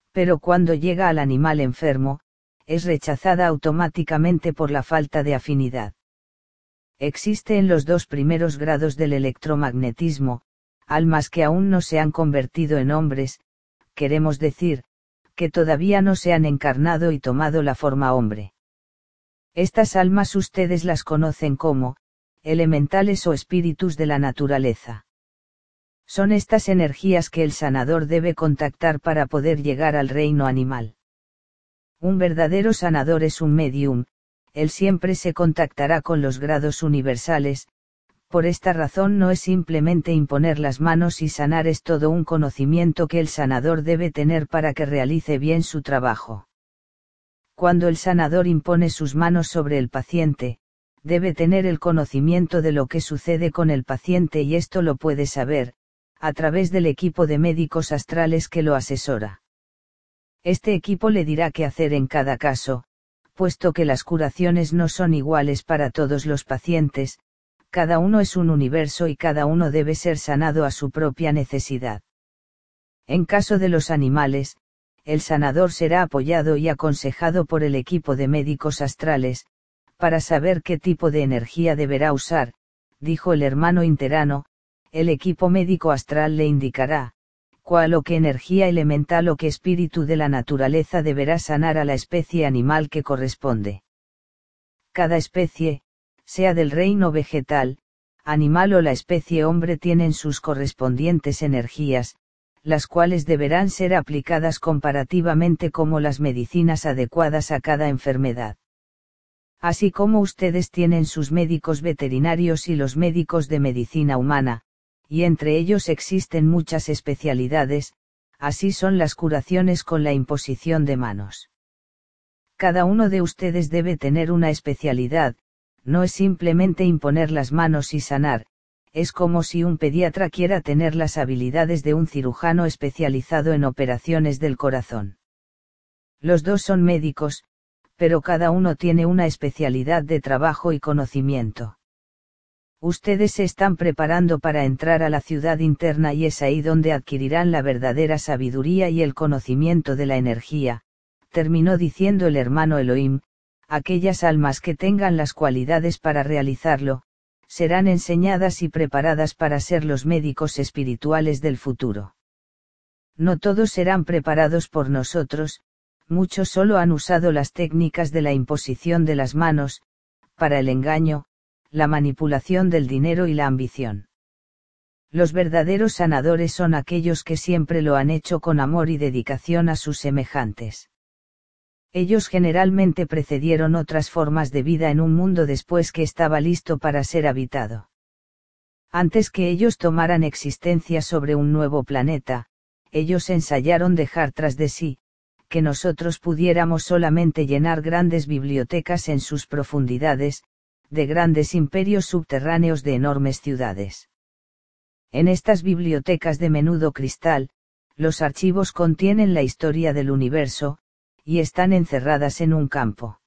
Pero cuando llega al animal enfermo, es rechazada automáticamente por la falta de afinidad. Existe en los dos primeros grados del electromagnetismo, almas que aún no se han convertido en hombres, queremos decir, que todavía no se han encarnado y tomado la forma hombre. Estas almas ustedes las conocen como, elementales o espíritus de la naturaleza. Son estas energías que el sanador debe contactar para poder llegar al reino animal. Un verdadero sanador es un medium, él siempre se contactará con los grados universales, por esta razón no es simplemente imponer las manos y sanar, es todo un conocimiento que el sanador debe tener para que realice bien su trabajo. Cuando el sanador impone sus manos sobre el paciente, debe tener el conocimiento de lo que sucede con el paciente y esto lo puede saber, a través del equipo de médicos astrales que lo asesora. Este equipo le dirá qué hacer en cada caso, puesto que las curaciones no son iguales para todos los pacientes, cada uno es un universo y cada uno debe ser sanado a su propia necesidad. En caso de los animales, el sanador será apoyado y aconsejado por el equipo de médicos astrales, para saber qué tipo de energía deberá usar, dijo el hermano interano, el equipo médico astral le indicará, cuál o qué energía elemental o qué espíritu de la naturaleza deberá sanar a la especie animal que corresponde. Cada especie, sea del reino vegetal, animal o la especie hombre, tienen sus correspondientes energías, las cuales deberán ser aplicadas comparativamente como las medicinas adecuadas a cada enfermedad. Así como ustedes tienen sus médicos veterinarios y los médicos de medicina humana, y entre ellos existen muchas especialidades, así son las curaciones con la imposición de manos. Cada uno de ustedes debe tener una especialidad, no es simplemente imponer las manos y sanar, es como si un pediatra quiera tener las habilidades de un cirujano especializado en operaciones del corazón. Los dos son médicos, pero cada uno tiene una especialidad de trabajo y conocimiento. Ustedes se están preparando para entrar a la ciudad interna y es ahí donde adquirirán la verdadera sabiduría y el conocimiento de la energía, terminó diciendo el hermano Elohim. Aquellas almas que tengan las cualidades para realizarlo, serán enseñadas y preparadas para ser los médicos espirituales del futuro. No todos serán preparados por nosotros, muchos solo han usado las técnicas de la imposición de las manos, para el engaño, la manipulación del dinero y la ambición. Los verdaderos sanadores son aquellos que siempre lo han hecho con amor y dedicación a sus semejantes. Ellos generalmente precedieron otras formas de vida en un mundo después que estaba listo para ser habitado. Antes que ellos tomaran existencia sobre un nuevo planeta, ellos ensayaron dejar tras de sí, que nosotros pudiéramos solamente llenar grandes bibliotecas en sus profundidades, de grandes imperios subterráneos de enormes ciudades. En estas bibliotecas de menudo cristal, los archivos contienen la historia del universo, y están encerradas en un campo.